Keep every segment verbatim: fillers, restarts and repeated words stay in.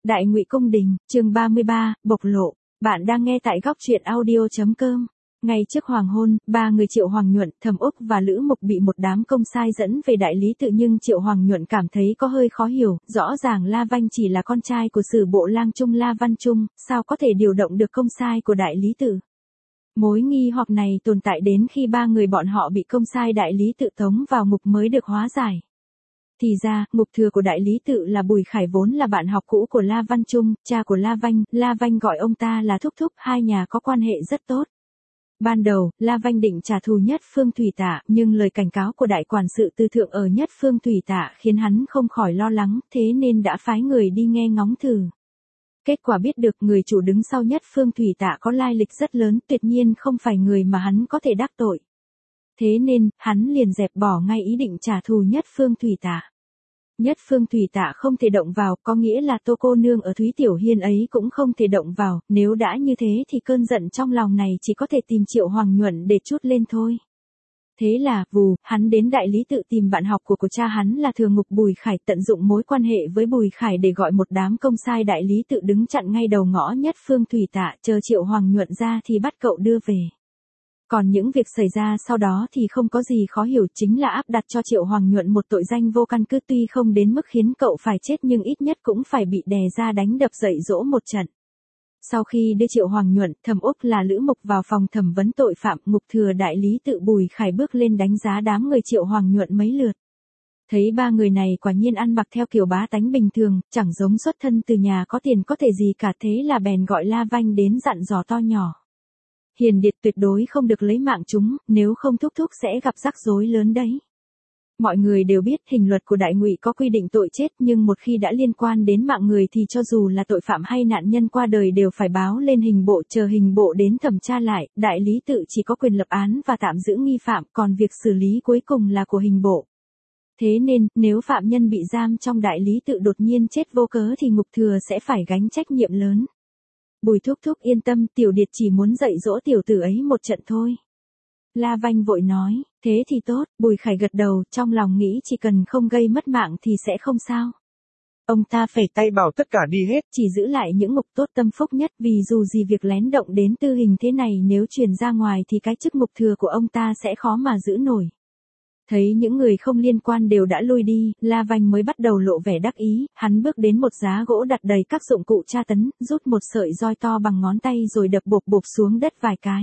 Đại Ngụy Cung Đình, chương ba mươi ba, bộc lộ. Bạn đang nghe tại góc truyện audio.com. Ngay trước hoàng hôn, ba người Triệu Hoàng Nhuận, Thẩm Úc và Lữ Mục bị một đám công sai dẫn về đại lý tự, nhưng Triệu Hoàng Nhuận cảm thấy có hơi khó hiểu, rõ ràng La Vanh chỉ là con trai của Sử Bộ Lang Trung La Văn Trung, sao có thể điều động được công sai của đại lý tự. Mối nghi hoặc này tồn tại đến khi ba người bọn họ bị công sai đại lý tự tống vào ngục mới được hóa giải. Thì ra, ngục thừa của đại lý tự là Bùi Khải, vốn là bạn học cũ của La Văn Trung, cha của La Vanh, La Vanh gọi ông ta là thúc thúc, hai nhà có quan hệ rất tốt. Ban đầu, La Vanh định trả thù Nhất Phương Thủy Tạ, nhưng lời cảnh cáo của đại quản sự tư thượng ở Nhất Phương Thủy Tạ khiến hắn không khỏi lo lắng, thế nên đã phái người đi nghe ngóng thử. Kết quả biết được người chủ đứng sau Nhất Phương Thủy Tạ có lai lịch rất lớn, tuyệt nhiên không phải người mà hắn có thể đắc tội. Thế nên, hắn liền dẹp bỏ ngay ý định trả thù Nhất Phương Thủy Tạ. Nhất Phương Thủy Tạ không thể động vào, có nghĩa là Tô cô nương ở Thúy Tiểu Hiên ấy cũng không thể động vào, nếu đã như thế thì cơn giận trong lòng này chỉ có thể tìm Triệu Hoàng Nhuận để trút lên thôi. Thế là, vù, hắn đến đại lý tự tìm bạn học của của cha hắn là Thừa Ngục Bùi Khải, tận dụng mối quan hệ với Bùi Khải để gọi một đám công sai đại lý tự đứng chặn ngay đầu ngõ Nhất Phương Thủy Tạ, chờ Triệu Hoàng Nhuận ra thì bắt cậu đưa về. Còn những việc xảy ra sau đó thì không có gì khó hiểu, chính là áp đặt cho Triệu Hoàng Nhuận một tội danh vô căn cứ, tuy không đến mức khiến cậu phải chết nhưng ít nhất cũng phải bị đè ra đánh đập dạy dỗ một trận. Sau khi đưa Triệu Hoàng Nhuận, Thẩm Úc là Lữ Mục vào phòng thẩm vấn tội phạm, ngục thừa đại lý tự Bùi Khải bước lên đánh giá đám người Triệu Hoàng Nhuận mấy lượt. Thấy ba người này quả nhiên ăn mặc theo kiểu bá tánh bình thường, chẳng giống xuất thân từ nhà có tiền có thể gì cả, thế là bèn gọi La Vanh đến dặn dò to nhỏ. Hiền Điệt tuyệt đối không được lấy mạng chúng, nếu không thúc thúc sẽ gặp rắc rối lớn đấy. Mọi người đều biết hình luật của Đại Ngụy có quy định tội chết, nhưng một khi đã liên quan đến mạng người thì cho dù là tội phạm hay nạn nhân qua đời đều phải báo lên hình bộ, chờ hình bộ đến thẩm tra lại, đại lý tự chỉ có quyền lập án và tạm giữ nghi phạm, còn việc xử lý cuối cùng là của hình bộ. Thế nên, nếu phạm nhân bị giam trong đại lý tự đột nhiên chết vô cớ thì ngục thừa sẽ phải gánh trách nhiệm lớn. Bùi thúc thúc yên tâm, tiểu điệt chỉ muốn dạy dỗ tiểu tử ấy một trận thôi. La Vanh vội nói, thế thì tốt, Bùi Khải gật đầu, trong lòng nghĩ chỉ cần không gây mất mạng thì sẽ không sao. Ông ta phẩy tay bảo tất cả đi hết, chỉ giữ lại những ngục tốt tâm phúc nhất, vì dù gì việc lén động đến tư hình thế này nếu truyền ra ngoài thì cái chức ngục thừa của ông ta sẽ khó mà giữ nổi. Thấy những người không liên quan đều đã lui đi, La Vanh mới bắt đầu lộ vẻ đắc ý, hắn bước đến một giá gỗ đặt đầy các dụng cụ tra tấn, rút một sợi roi to bằng ngón tay rồi đập bộp bộp xuống đất vài cái.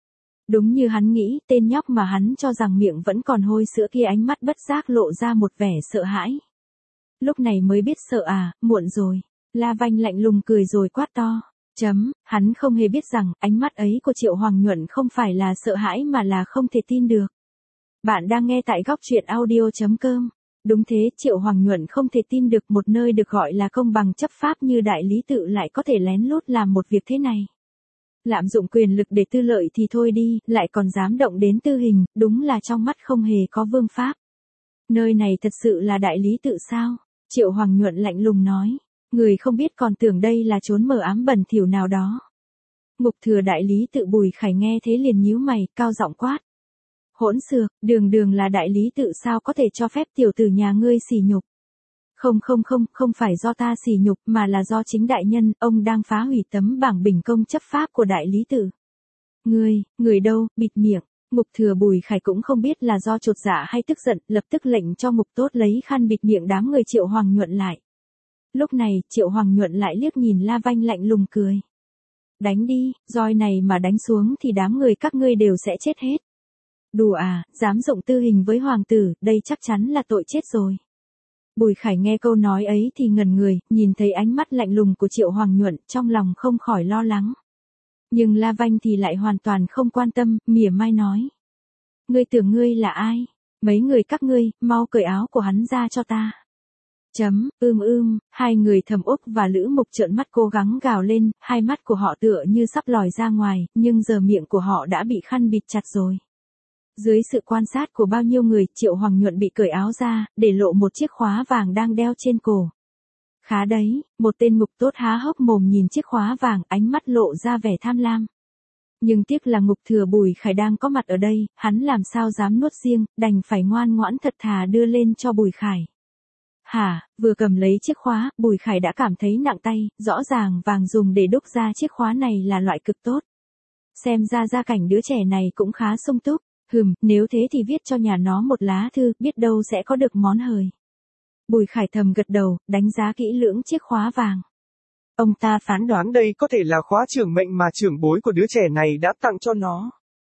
Đúng như hắn nghĩ, tên nhóc mà hắn cho rằng miệng vẫn còn hôi sữa kia ánh mắt bất giác lộ ra một vẻ sợ hãi. Lúc này mới biết sợ à, muộn rồi. La Vanh lạnh lùng cười rồi quát to. Chấm, hắn không hề biết rằng ánh mắt ấy của Triệu Hoàng Nhuận không phải là sợ hãi mà là không thể tin được. Bạn đang nghe tại góc truyện audio.com. Đúng thế, Triệu Hoàng Nhuận không thể tin được một nơi được gọi là công bằng chấp pháp như đại lý tự lại có thể lén lút làm một việc thế này. Lạm dụng quyền lực để tư lợi thì thôi đi, lại còn dám động đến tư hình, đúng là trong mắt không hề có vương pháp. Nơi này thật sự là đại lý tự sao? Triệu Hoàng Nhuận lạnh lùng nói. Người không biết còn tưởng đây là chốn mờ ám bẩn thỉu nào đó. Ngục thừa đại lý tự Bùi Khải nghe thế liền nhíu mày, cao giọng quát. Hỗn xược, đường đường là đại lý tự sao có thể cho phép tiểu tử nhà ngươi sỉ nhục. Không không không, không phải do ta sỉ nhục mà là do chính đại nhân, ông đang phá hủy tấm bảng bình công chấp pháp của đại lý tự. Ngươi, người đâu, bịt miệng. Ngục thừa Bùi Khải cũng không biết là do chột dạ hay tức giận, lập tức lệnh cho ngục tốt lấy khăn bịt miệng đám người Triệu Hoàng Nhuận lại. Lúc này, Triệu Hoàng Nhuận lại liếc nhìn La Vanh lạnh lùng cười. Đánh đi, roi này mà đánh xuống thì đám người các ngươi đều sẽ chết hết. Đùa à, dám dụng tư hình với hoàng tử, đây chắc chắn là tội chết rồi. Bùi Khải nghe câu nói ấy thì ngẩn người, nhìn thấy ánh mắt lạnh lùng của Triệu Hoàng Nhuận, trong lòng không khỏi lo lắng. Nhưng La Vanh thì lại hoàn toàn không quan tâm, mỉa mai nói. Ngươi tưởng ngươi là ai? Mấy người các ngươi, mau cởi áo của hắn ra cho ta. Chấm, ưm ưm, hai người Thẩm Úc và Lữ Mục trợn mắt cố gắng gào lên, hai mắt của họ tựa như sắp lòi ra ngoài, nhưng giờ miệng của họ đã bị khăn bịt chặt rồi. Dưới sự quan sát của bao nhiêu người, Triệu Hoàng Nhuận bị cởi áo ra, để lộ một chiếc khóa vàng đang đeo trên cổ. Khá đấy, một tên ngục tốt há hốc mồm nhìn chiếc khóa vàng, ánh mắt lộ ra vẻ tham lam. Nhưng tiếc là ngục thừa Bùi Khải đang có mặt ở đây, hắn làm sao dám nuốt riêng, đành phải ngoan ngoãn thật thà đưa lên cho Bùi Khải. hả, vừa cầm lấy chiếc khóa, Bùi Khải đã cảm thấy nặng tay, rõ ràng vàng dùng để đúc ra chiếc khóa này là loại cực tốt. Xem ra gia cảnh đứa trẻ này cũng khá sung túc, hừm, nếu thế thì viết cho nhà nó một lá thư, biết đâu sẽ có được món hời. Bùi Khải thầm gật đầu, đánh giá kỹ lưỡng chiếc khóa vàng. Ông ta phán đoán đây có thể là khóa trưởng mệnh mà trưởng bối của đứa trẻ này đã tặng cho nó.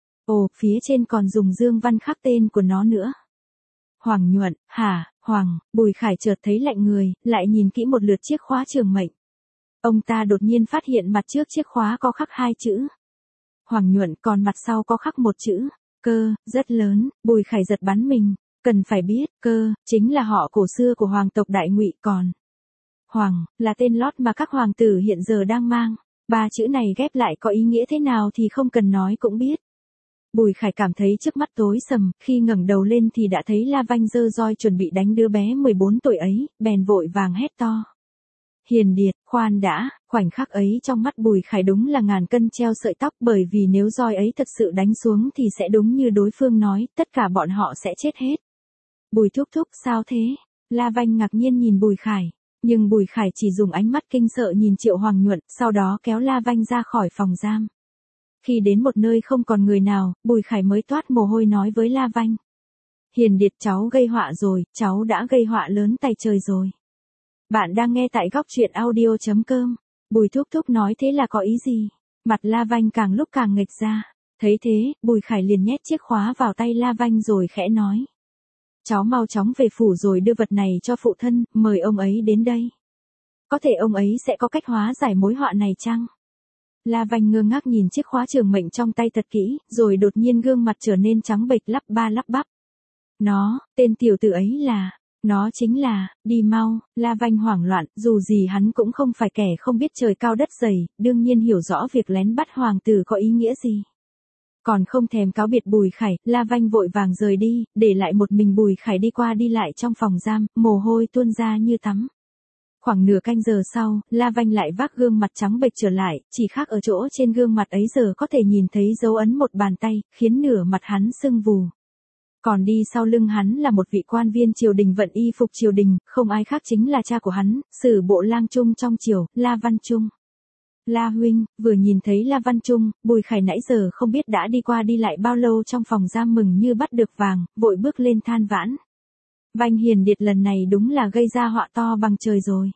Ồ, phía trên còn dùng dương văn khắc tên của nó nữa. Hoàng Nhuận, hả, Hoàng, Bùi Khải chợt thấy lạnh người, lại nhìn kỹ một lượt chiếc khóa trường mệnh. Ông ta đột nhiên phát hiện mặt trước chiếc khóa có khắc hai chữ. Hoàng Nhuận, còn mặt sau có khắc một chữ, Cơ, rất lớn. Bùi Khải giật bắn mình, cần phải biết, Cơ, chính là họ cổ xưa của hoàng tộc Đại Ngụy, còn Hoàng, là tên lót mà các hoàng tử hiện giờ đang mang. Ba chữ này ghép lại có ý nghĩa thế nào thì không cần nói cũng biết. Bùi Khải cảm thấy trước mắt tối sầm, khi ngẩng đầu lên thì đã thấy La Vanh giơ roi chuẩn bị đánh đứa bé mười bốn tuổi ấy, bèn vội vàng hét to. Hiền Điệt, khoan đã, khoảnh khắc ấy trong mắt Bùi Khải đúng là ngàn cân treo sợi tóc, bởi vì nếu roi ấy thật sự đánh xuống thì sẽ đúng như đối phương nói, tất cả bọn họ sẽ chết hết. Bùi thúc thúc, sao thế? La Vanh ngạc nhiên nhìn Bùi Khải, nhưng Bùi Khải chỉ dùng ánh mắt kinh sợ nhìn Triệu Hoàng Nhuận, sau đó kéo La Vanh ra khỏi phòng giam. Khi đến một nơi không còn người nào, Bùi Khải mới toát mồ hôi nói với La Vanh. Hiền Điệt, cháu gây họa rồi, cháu đã gây họa lớn tay trời rồi. Bạn đang nghe tại góc truyện audio chấm com. Bùi thúc thúc nói thế là có ý gì? Mặt La Vanh càng lúc càng nghịch ra. Thấy thế, Bùi Khải liền nhét chiếc khóa vào tay La Vanh rồi khẽ nói. Cháu mau chóng về phủ rồi đưa vật này cho phụ thân, mời ông ấy đến đây. Có thể ông ấy sẽ có cách hóa giải mối họa này chăng? La Vanh ngơ ngác nhìn chiếc khóa trường mệnh trong tay thật kỹ, rồi đột nhiên gương mặt trở nên trắng bệch, lắp ba lắp bắp. Nó, tên tiểu tử ấy là, nó chính là, đi mau. La Vanh hoảng loạn, dù gì hắn cũng không phải kẻ không biết trời cao đất dày, đương nhiên hiểu rõ việc lén bắt hoàng tử có ý nghĩa gì. Còn không thèm cáo biệt Bùi Khải, La Vanh vội vàng rời đi, để lại một mình Bùi Khải đi qua đi lại trong phòng giam, mồ hôi tuôn ra như tắm. Khoảng nửa canh giờ sau, La Vanh lại vác gương mặt trắng bệch trở lại, chỉ khác ở chỗ trên gương mặt ấy giờ có thể nhìn thấy dấu ấn một bàn tay, khiến nửa mặt hắn sưng vù. Còn đi sau lưng hắn là một vị quan viên triều đình vận y phục triều đình, không ai khác chính là cha của hắn, Sử bộ lang trung trong triều, La Văn Trung. La huynh, vừa nhìn thấy La Văn Trung, Bùi Khải nãy giờ không biết đã đi qua đi lại bao lâu trong phòng giam, mừng như bắt được vàng, vội bước lên than vãn. Vanh Hiền Điệt lần này đúng là gây ra họa to bằng trời rồi.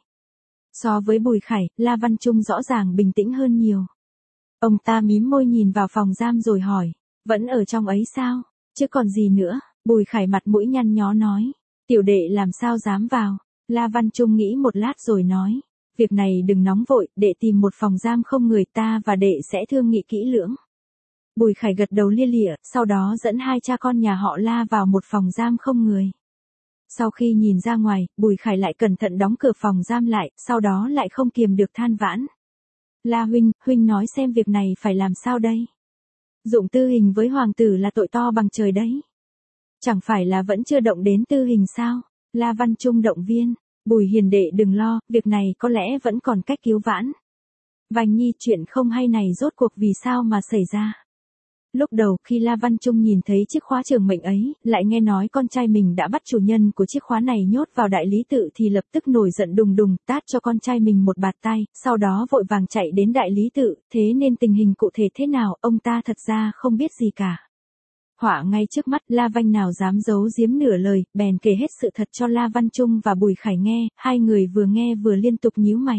So với Bùi Khải, La Văn Trung rõ ràng bình tĩnh hơn nhiều. Ông ta mím môi nhìn vào phòng giam rồi hỏi, vẫn ở trong ấy sao? Chứ còn gì nữa? Bùi Khải mặt mũi nhăn nhó nói, tiểu đệ làm sao dám vào? La Văn Trung nghĩ một lát rồi nói, việc này đừng nóng vội, đệ tìm một phòng giam không người, ta và đệ sẽ thương nghị kỹ lưỡng. Bùi Khải gật đầu lia lịa, sau đó dẫn hai cha con nhà họ La vào một phòng giam không người. Sau khi nhìn ra ngoài, Bùi Khải lại cẩn thận đóng cửa phòng giam lại, sau đó lại không kiềm được than vãn. La huynh, huynh nói xem việc này phải làm sao đây? Dụng tư hình với hoàng tử là tội to bằng trời đấy. Chẳng phải là vẫn chưa động đến tư hình sao? La Văn Trung động viên, Bùi hiền đệ đừng lo, việc này có lẽ vẫn còn cách cứu vãn. Vành nhi, chuyện không hay này rốt cuộc vì sao mà xảy ra? Lúc đầu khi La Văn Trung nhìn thấy chiếc khóa trường mệnh ấy, lại nghe nói con trai mình đã bắt chủ nhân của chiếc khóa này nhốt vào đại lý tự thì lập tức nổi giận đùng đùng, tát cho con trai mình một bạt tai, sau đó vội vàng chạy đến đại lý tự, thế nên tình hình cụ thể thế nào, ông ta thật ra không biết gì cả. Họa ngay trước mắt, La Vanh nào dám giấu giếm nửa lời, bèn kể hết sự thật cho La Văn Trung và Bùi Khải nghe, hai người vừa nghe vừa liên tục nhíu mày.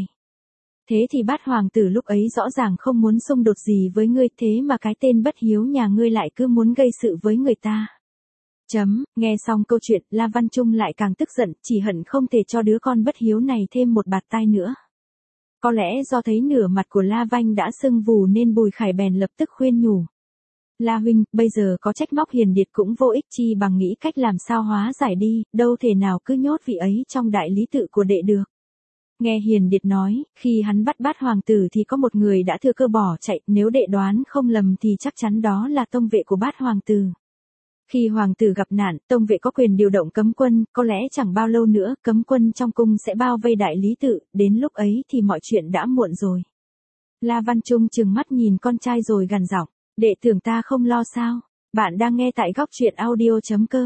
Thế thì bát hoàng tử lúc ấy rõ ràng không muốn xung đột gì với ngươi, thế mà cái tên bất hiếu nhà ngươi lại cứ muốn gây sự với người ta. Chấm, nghe xong câu chuyện, La Văn Trung lại càng tức giận, chỉ hận không thể cho đứa con bất hiếu này thêm một bạt tai nữa. Có lẽ do thấy nửa mặt của La Vanh đã sưng vù nên Bùi Khải bèn lập tức khuyên nhủ. La huynh, bây giờ có trách móc Hiền Điệt cũng vô ích, chi bằng nghĩ cách làm sao hóa giải đi, đâu thể nào cứ nhốt vị ấy trong đại lý tự của đệ được. Nghe Hiền Điệt nói, khi hắn bắt bát hoàng tử thì có một người đã thừa cơ bỏ chạy, nếu đệ đoán không lầm thì chắc chắn đó là tông vệ của bát hoàng tử. Khi hoàng tử gặp nạn, tông vệ có quyền điều động cấm quân, có lẽ chẳng bao lâu nữa, cấm quân trong cung sẽ bao vây đại lý tự, đến lúc ấy thì mọi chuyện đã muộn rồi. La Văn Trung trừng mắt nhìn con trai rồi gằn giọng, đệ tưởng ta không lo sao? Bạn đang nghe tại góc truyện audio chấm com.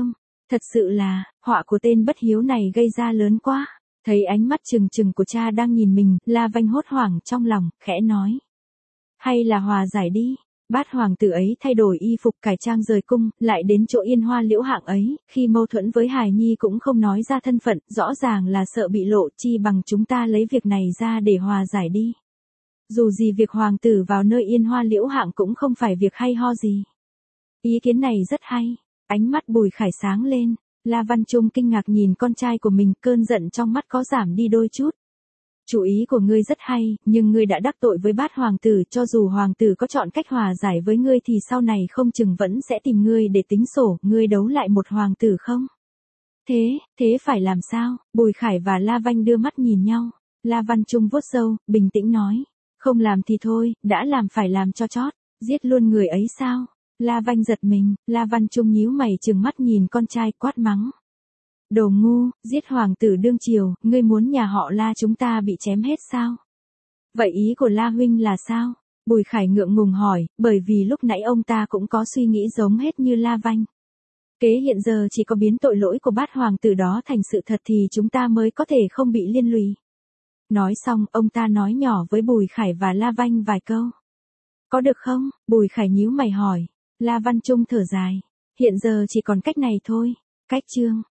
Thật sự là, họa của tên bất hiếu này gây ra lớn quá. Thấy ánh mắt trừng trừng của cha đang nhìn mình, La Vanh hốt hoảng trong lòng, khẽ nói. Hay là hòa giải đi. Bát hoàng tử ấy thay đổi y phục cải trang rời cung, lại đến chỗ Yên Hoa Liễu Hạng ấy, khi mâu thuẫn với Hài Nhi cũng không nói ra thân phận, rõ ràng là sợ bị lộ, chi bằng chúng ta lấy việc này ra để hòa giải đi. Dù gì việc hoàng tử vào nơi Yên Hoa Liễu Hạng cũng không phải việc hay ho gì. Ý kiến này rất hay. Ánh mắt Bùi Khải sáng lên, La Văn Trung kinh ngạc nhìn con trai của mình, cơn giận trong mắt có giảm đi đôi chút. Chủ ý của ngươi rất hay, nhưng ngươi đã đắc tội với bát hoàng tử, cho dù hoàng tử có chọn cách hòa giải với ngươi thì sau này không chừng vẫn sẽ tìm ngươi để tính sổ, ngươi đấu lại một hoàng tử không? Thế, thế phải làm sao? Bùi Khải và La Vanh đưa mắt nhìn nhau, La Văn Trung vuốt râu, bình tĩnh nói, không làm thì thôi, đã làm phải làm cho chót, giết luôn người ấy sao? La Vanh giật mình, La Văn Trung nhíu mày trừng mắt nhìn con trai quát mắng. Đồ ngu, giết hoàng tử đương triều, ngươi muốn nhà họ La chúng ta bị chém hết sao? Vậy ý của La huynh là sao? Bùi Khải ngượng ngùng hỏi, bởi vì lúc nãy ông ta cũng có suy nghĩ giống hết như La Vanh. Kế hiện giờ chỉ có biến tội lỗi của bát hoàng tử đó thành sự thật thì chúng ta mới có thể không bị liên lụy. Nói xong, ông ta nói nhỏ với Bùi Khải và La Vanh vài câu. Có được không? Bùi Khải nhíu mày hỏi. La Văn Trung thở dài. Hiện giờ chỉ còn cách này thôi. Cách chương.